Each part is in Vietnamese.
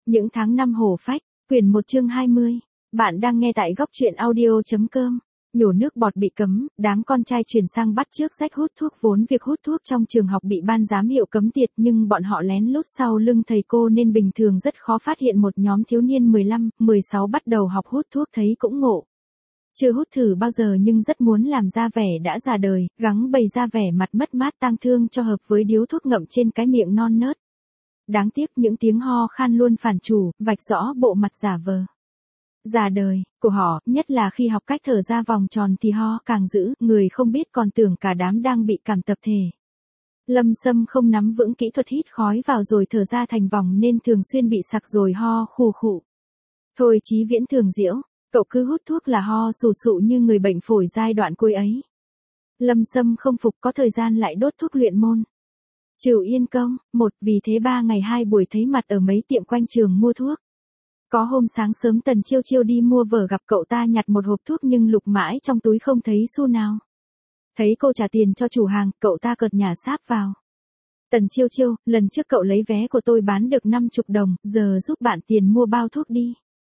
Những tháng năm hổ phách, quyển 1 chương 20. Bạn đang nghe tại góc truyện audio.com. Nhổ nước bọt bị cấm, đám con trai chuyển sang bắt chước rách hút thuốc, vốn việc hút thuốc trong trường học bị ban giám hiệu cấm tiệt, nhưng bọn họ lén lút sau lưng thầy cô nên bình thường rất khó phát hiện một nhóm thiếu niên 15, 16 bắt đầu học hút thuốc, thấy cũng ngộ. Chưa hút thử bao giờ nhưng rất muốn làm ra vẻ đã già đời, gắng bày ra vẻ mặt mất mát tang thương cho hợp với điếu thuốc ngậm trên cái miệng non nớt. Đáng tiếc những tiếng ho khan luôn phản chủ, vạch rõ bộ mặt giả vờ. Già đời của họ, nhất là khi học cách thở ra vòng tròn thì ho càng dữ, người không biết còn tưởng cả đám đang bị cảm tập thể. Lâm Sâm không nắm vững kỹ thuật hít khói vào rồi thở ra thành vòng nên thường xuyên bị sặc rồi ho khù khụ. Thôi Chí Viễn thường giễu, cậu cứ hút thuốc là ho sù sụ như người bệnh phổi giai đoạn cuối ấy. Lâm Sâm không phục, có thời gian lại đốt thuốc luyện môn. Trừ Yên Công, vì thế 3 ngày 2 buổi thấy mặt ở mấy tiệm quanh trường mua thuốc. Có hôm sáng sớm Tần Chiêu Chiêu đi mua vở gặp cậu ta nhặt một hộp thuốc nhưng lục mãi trong túi không thấy xu nào. Thấy cô trả tiền cho chủ hàng, cậu ta cợt nhả sáp vào. Tần Chiêu Chiêu, lần trước cậu lấy vé của tôi bán được 50 đồng, giờ giúp bạn tiền mua bao thuốc đi.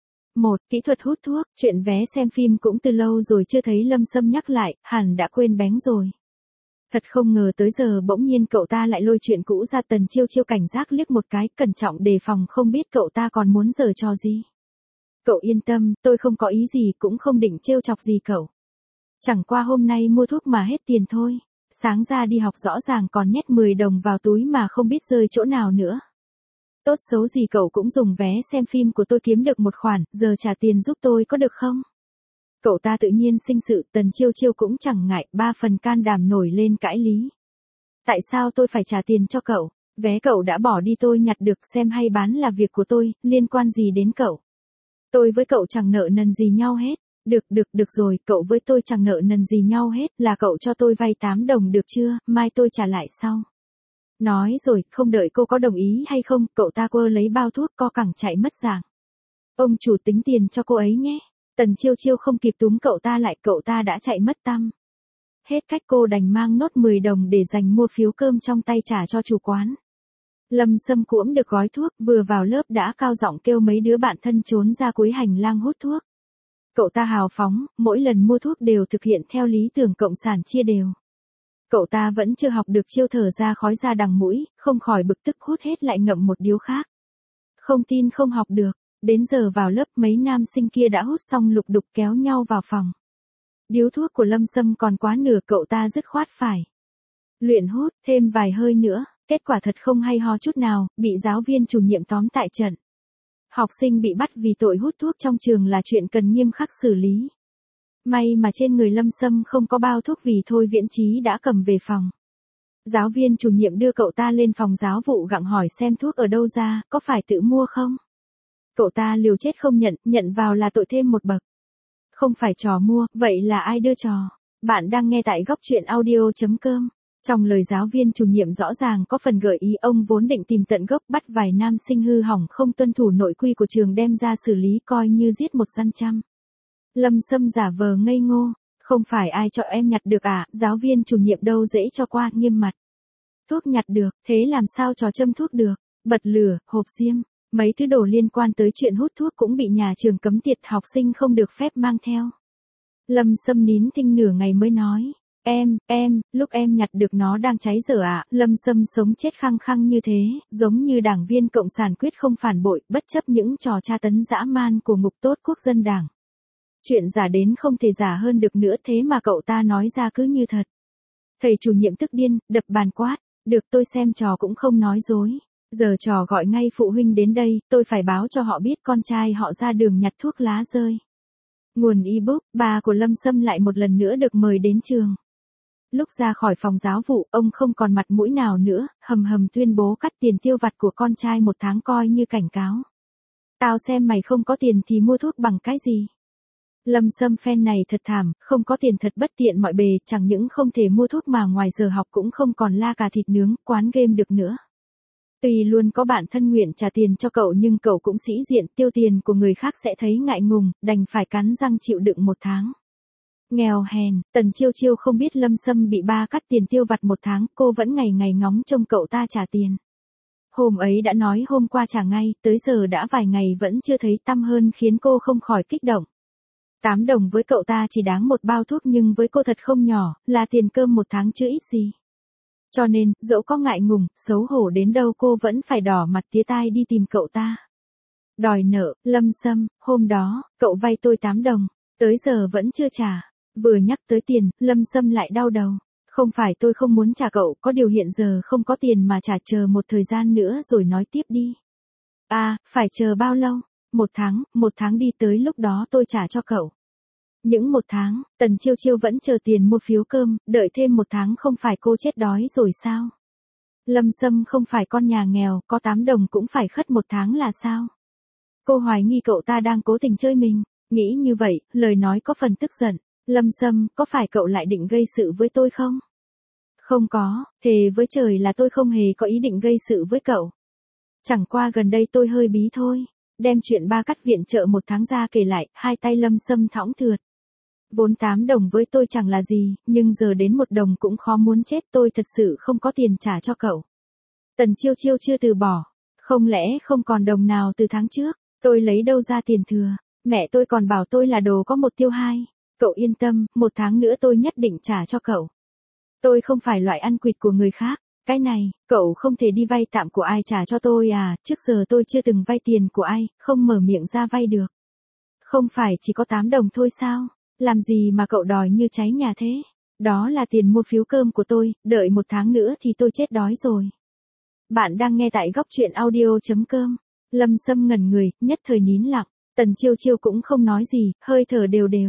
Kỹ thuật hút thuốc, chuyện vé xem phim cũng từ lâu rồi chưa thấy Lâm Sâm nhắc lại, hẳn đã quên bén rồi. Thật không ngờ tới giờ bỗng nhiên cậu ta lại lôi chuyện cũ ra. Tần Chiêu Chiêu cảnh giác liếc một cái, cẩn trọng đề phòng không biết cậu ta còn muốn giở trò gì. Cậu yên tâm, tôi không có ý gì cũng không định trêu chọc gì cậu. Chẳng qua hôm nay mua thuốc mà hết tiền thôi. Sáng ra đi học rõ ràng còn nhét 10 đồng vào túi mà không biết rơi chỗ nào nữa. Tốt xấu gì cậu cũng dùng vé xem phim của tôi kiếm được một khoản, giờ trả tiền giúp tôi có được không? Cậu ta tự nhiên sinh sự, Tần Chiêu Chiêu cũng chẳng ngại, 3 phần can đảm nổi lên cãi lý. Tại sao tôi phải trả tiền cho cậu? Vé cậu đã bỏ đi tôi nhặt được, xem hay bán là việc của tôi, liên quan gì đến cậu? Tôi với cậu chẳng nợ nần gì nhau hết. Được rồi, cậu với tôi chẳng nợ nần gì nhau hết, là cậu cho tôi vay 8 đồng được chưa, mai tôi trả lại sau. Nói rồi, không đợi cô có đồng ý hay không, cậu ta quơ lấy bao thuốc co cẳng chạy mất dạng. Ông chủ tính tiền cho cô ấy nhé. Tần Chiêu Chiêu không kịp túm cậu ta lại, cậu ta đã chạy mất tăm. Hết cách cô đành mang nốt 10 đồng để dành mua phiếu cơm trong tay trả cho chủ quán. Lâm Sâm cuỗm được gói thuốc, vừa vào lớp đã cao giọng kêu mấy đứa bạn thân trốn ra cuối hành lang hút thuốc. Cậu ta hào phóng, mỗi lần mua thuốc đều thực hiện theo lý tưởng cộng sản chia đều. Cậu ta vẫn chưa học được chiêu thở ra khói ra đằng mũi, không khỏi bực tức hút hết lại ngậm một điếu khác. Không tin không học được. Đến giờ vào lớp mấy nam sinh kia đã hút xong lục đục kéo nhau vào phòng. Điếu thuốc của Lâm Sâm còn quá nửa, cậu ta dứt khoát phải luyện hút thêm vài hơi nữa, kết quả thật không hay ho chút nào, bị giáo viên chủ nhiệm tóm tại trận. Học sinh bị bắt vì tội hút thuốc trong trường là chuyện cần nghiêm khắc xử lý. May mà trên người Lâm Sâm không có bao thuốc vì Thôi Viễn Chí đã cầm về phòng. Giáo viên chủ nhiệm đưa cậu ta lên phòng giáo vụ gặng hỏi xem thuốc ở đâu ra, có phải tự mua không? Cậu ta liều chết không nhận vào là tội thêm một bậc. Không phải trò mua, vậy là ai đưa trò? Bạn đang nghe tại góc truyện audio.com. Trong lời giáo viên chủ nhiệm rõ ràng có phần gợi ý, ông vốn định tìm tận gốc, bắt vài nam sinh hư hỏng không tuân thủ nội quy của trường đem ra xử lý coi như giết một gian trăm. Lâm Sâm giả vờ ngây ngô, không phải ai cho em nhặt được à, giáo viên chủ nhiệm đâu dễ cho qua, nghiêm mặt. Thuốc nhặt được, thế làm sao trò châm thuốc được, bật lửa, hộp diêm. Mấy thứ đồ liên quan tới chuyện hút thuốc cũng bị nhà trường cấm tiệt, học sinh không được phép mang theo. Lâm Sâm nín thinh nửa ngày mới nói, lúc em nhặt được nó đang cháy dở ạ. Lâm Sâm sống chết khăng khăng như thế, giống như đảng viên cộng sản quyết không phản bội, bất chấp những trò tra tấn dã man của ngục tốt quốc dân đảng. Chuyện giả đến không thể giả hơn được nữa, thế mà cậu ta nói ra cứ như thật. Thầy chủ nhiệm tức điên, đập bàn quát, được tôi xem trò cũng không nói dối. Giờ trò gọi ngay phụ huynh đến đây, tôi phải báo cho họ biết con trai họ ra đường nhặt thuốc lá rơi. Nguồn ebook, bà của Lâm Sâm lại một lần nữa được mời đến trường. Lúc ra khỏi phòng giáo vụ, ông không còn mặt mũi nào nữa, hầm tuyên bố cắt tiền tiêu vặt của con trai 1 tháng coi như cảnh cáo. Tao xem mày không có tiền thì mua thuốc bằng cái gì. Lâm Sâm phen này thật thảm, không có tiền thật bất tiện mọi bề, chẳng những không thể mua thuốc mà ngoài giờ học cũng không còn la cà thịt nướng, quán game được nữa. Tuy luôn có bạn thân nguyện trả tiền cho cậu nhưng cậu cũng sĩ diện, tiêu tiền của người khác sẽ thấy ngại ngùng, đành phải cắn răng chịu đựng 1 tháng. Nghèo hèn, Tần Chiêu Chiêu không biết Lâm Sâm bị ba cắt tiền tiêu vặt 1 tháng, cô vẫn ngày ngày ngóng trông cậu ta trả tiền. Hôm ấy đã nói hôm qua trả ngay, tới giờ đã vài ngày vẫn chưa thấy tăm hơn khiến cô không khỏi kích động. 8 đồng với cậu ta chỉ đáng một bao thuốc nhưng với cô thật không nhỏ, là tiền cơm một tháng chứ ít gì. Cho nên, dẫu có ngại ngùng, xấu hổ đến đâu cô vẫn phải đỏ mặt tía tai đi tìm cậu ta. Đòi nợ, Lâm Sâm, hôm đó, cậu vay tôi 8 đồng, tới giờ vẫn chưa trả. Vừa nhắc tới tiền, Lâm Sâm lại đau đầu. Không phải tôi không muốn trả cậu, có điều hiện giờ không có tiền mà trả, chờ một thời gian nữa rồi nói tiếp đi. À, phải chờ bao lâu? Một tháng đi, tới lúc đó tôi trả cho cậu. Những một tháng, Tần Chiêu Chiêu vẫn chờ tiền mua phiếu cơm, đợi thêm một tháng không phải cô chết đói rồi sao? Lâm Sâm không phải con nhà nghèo, có 8 đồng cũng phải khất một tháng là sao? Cô hoài nghi cậu ta đang cố tình chơi mình, nghĩ như vậy, lời nói có phần tức giận. Lâm Sâm, có phải cậu lại định gây sự với tôi không? Không có, thề với trời là tôi không hề có ý định gây sự với cậu. Chẳng qua gần đây tôi hơi bí thôi. Đem chuyện ba cắt viện trợ một tháng ra kể lại, hai tay Lâm Sâm thõng thượt. Vốn 8 đồng với tôi chẳng là gì, nhưng giờ đến 1 đồng cũng khó muốn chết, tôi thật sự không có tiền trả cho cậu. Tần Chiêu Chiêu chưa từ bỏ. Không lẽ không còn đồng nào từ tháng trước, tôi lấy đâu ra tiền thừa, mẹ tôi còn bảo tôi là đồ có một tiêu hai. Cậu yên tâm, 1 tháng nữa tôi nhất định trả cho cậu. Tôi không phải loại ăn quỵt của người khác. Cái này, cậu không thể đi vay tạm của ai trả cho tôi à, trước giờ tôi chưa từng vay tiền của ai, không mở miệng ra vay được. Không phải chỉ có 8 đồng thôi sao, làm gì mà cậu đòi như cháy nhà thế. Đó là tiền mua phiếu cơm của tôi, đợi 1 tháng nữa thì tôi chết đói rồi. Bạn đang nghe tại góc truyện audio.com. Lâm Sâm ngẩn người, nhất thời nín lặng, Tần Chiêu Chiêu cũng không nói gì, hơi thở đều đều.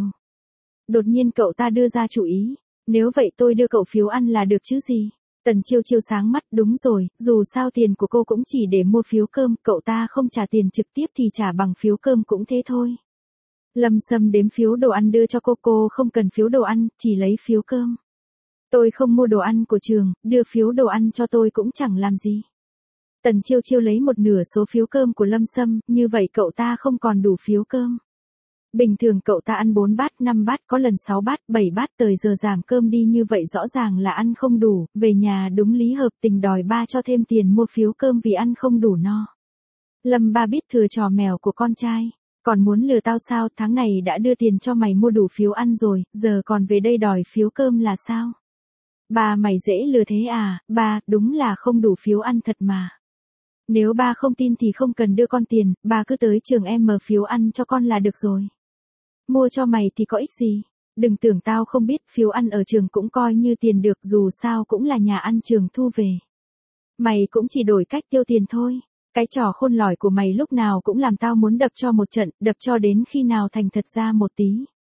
Đột nhiên cậu ta đưa ra chủ ý, nếu vậy tôi đưa cậu phiếu ăn là được chứ gì. Tần Chiêu Chiêu sáng mắt, đúng rồi, dù sao tiền của cô cũng chỉ để mua phiếu cơm, cậu ta không trả tiền trực tiếp thì trả bằng phiếu cơm cũng thế thôi. Lâm Sâm đếm phiếu đồ ăn đưa cho cô không cần phiếu đồ ăn, chỉ lấy phiếu cơm. Tôi không mua đồ ăn của trường, đưa phiếu đồ ăn cho tôi cũng chẳng làm gì. Tần Chiêu Chiêu lấy một nửa số phiếu cơm của Lâm Sâm, như vậy cậu ta không còn đủ phiếu cơm. Bình thường cậu ta ăn 4 bát, 5 bát, có lần 6 bát, 7 bát, tới giờ giảm cơm đi như vậy rõ ràng là ăn không đủ, về nhà đúng lý hợp tình đòi ba cho thêm tiền mua phiếu cơm vì ăn không đủ no. Lâm ba biết thừa trò mèo của con trai, còn muốn lừa tao sao, tháng này đã đưa tiền cho mày mua đủ phiếu ăn rồi, giờ còn về đây đòi phiếu cơm là sao? Ba mày dễ lừa thế à, ba, đúng là không đủ phiếu ăn thật mà. Nếu ba không tin thì không cần đưa con tiền, ba cứ tới trường em mở phiếu ăn cho con là được rồi. Mua cho mày thì có ích gì, đừng tưởng tao không biết, phiếu ăn ở trường cũng coi như tiền được, dù sao cũng là nhà ăn trường thu về. Mày cũng chỉ đổi cách tiêu tiền thôi, cái trò khôn lỏi của mày lúc nào cũng làm tao muốn đập cho một trận, đập cho đến khi nào thành thật ra một tí.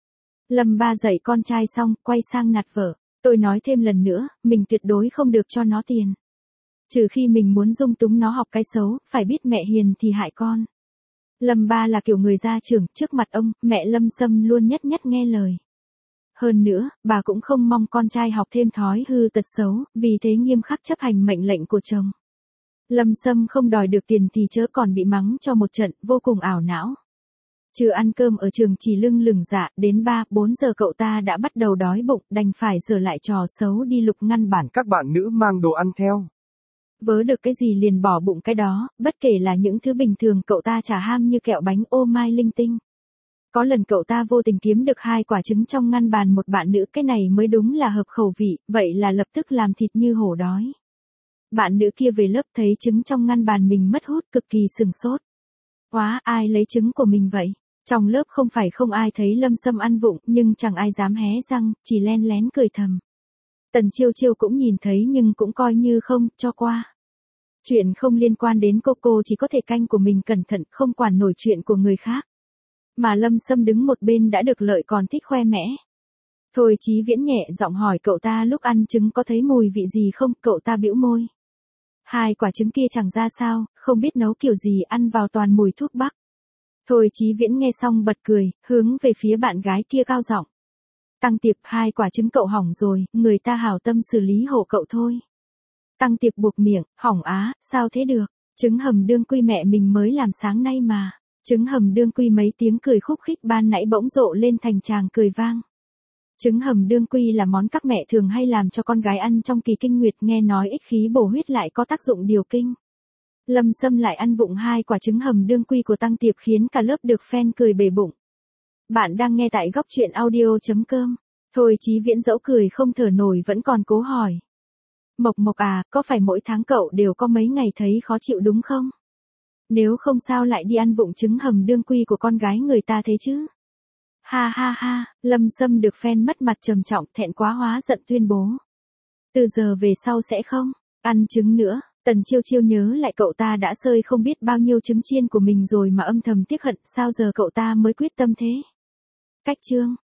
Lâm ba dạy con trai xong, quay sang nạt vợ, tôi nói thêm lần nữa, mình tuyệt đối không được cho nó tiền. Trừ khi mình muốn dung túng nó học cái xấu, phải biết mẹ hiền thì hại con. Lâm ba là kiểu người gia trưởng, trước mặt ông, mẹ Lâm Sâm luôn nhất nhất nghe lời. Hơn nữa, bà cũng không mong con trai học thêm thói hư tật xấu, vì thế nghiêm khắc chấp hành mệnh lệnh của chồng. Lâm Sâm không đòi được tiền thì chớ còn bị mắng cho một trận, vô cùng ảo não. Chưa ăn cơm ở trường chỉ lưng lửng dạ, đến 3-4 giờ cậu ta đã bắt đầu đói bụng, đành phải giở lại trò xấu đi lục ngăn bản các bạn nữ mang đồ ăn theo. Vớ được cái gì liền bỏ bụng cái đó, bất kể là những thứ bình thường cậu ta chả ham như kẹo bánh ô mai linh tinh. Có lần cậu ta vô tình kiếm được 2 quả trứng trong ngăn bàn một bạn nữ, cái này mới đúng là hợp khẩu vị, vậy là lập tức làm thịt như hổ đói. Bạn nữ kia về lớp thấy trứng trong ngăn bàn mình mất hút, cực kỳ sừng sốt. Quá, ai lấy trứng của mình vậy? Trong lớp không phải không ai thấy Lâm Sâm ăn vụng, nhưng chẳng ai dám hé răng, chỉ len lén cười thầm. Tần Chiêu Chiêu cũng nhìn thấy nhưng cũng coi như không, cho qua. Chuyện không liên quan đến cô chỉ có thể canh của mình cẩn thận, không quản nổi chuyện của người khác. Mà Lâm Sâm đứng một bên đã được lợi còn thích khoe mẽ. Thôi Chí Viễn nhẹ giọng hỏi cậu ta lúc ăn trứng có thấy mùi vị gì không, cậu ta bĩu môi. 2 quả trứng kia chẳng ra sao, không biết nấu kiểu gì, ăn vào toàn mùi thuốc bắc. Thôi Chí Viễn nghe xong bật cười, hướng về phía bạn gái kia cao giọng. Tăng Tiệp, 2 quả trứng cậu hỏng rồi, người ta hảo tâm xử lý hộ cậu thôi. Tăng Tiệp buộc miệng, hỏng á, sao thế được, trứng hầm đương quy mẹ mình mới làm sáng nay mà. Trứng hầm đương quy, mấy tiếng cười khúc khích ban nãy bỗng rộ lên thành tràng cười vang. Trứng hầm đương quy là món các mẹ thường hay làm cho con gái ăn trong kỳ kinh nguyệt, nghe nói ích khí bổ huyết lại có tác dụng điều kinh. Lâm Sâm lại ăn vụng 2 quả trứng hầm đương quy của Tăng Tiệp khiến cả lớp được fan cười bể bụng. Bạn đang nghe tại góc truyện audio.com. Thôi Chí Viễn dẫu cười không thở nổi vẫn còn cố hỏi. Mộc Mộc à, có phải mỗi tháng cậu đều có mấy ngày thấy khó chịu đúng không? Nếu không sao lại đi ăn vụng trứng hầm đương quy của con gái người ta thế chứ? Ha ha ha, Lâm Sâm được fan mất mặt trầm trọng thẹn quá hóa giận tuyên bố. Từ giờ về sau sẽ không ăn trứng nữa. Tần Chiêu Chiêu nhớ lại cậu ta đã sơi không biết bao nhiêu trứng chiên của mình rồi mà âm thầm tiếc hận sao giờ cậu ta mới quyết tâm thế. Cách chương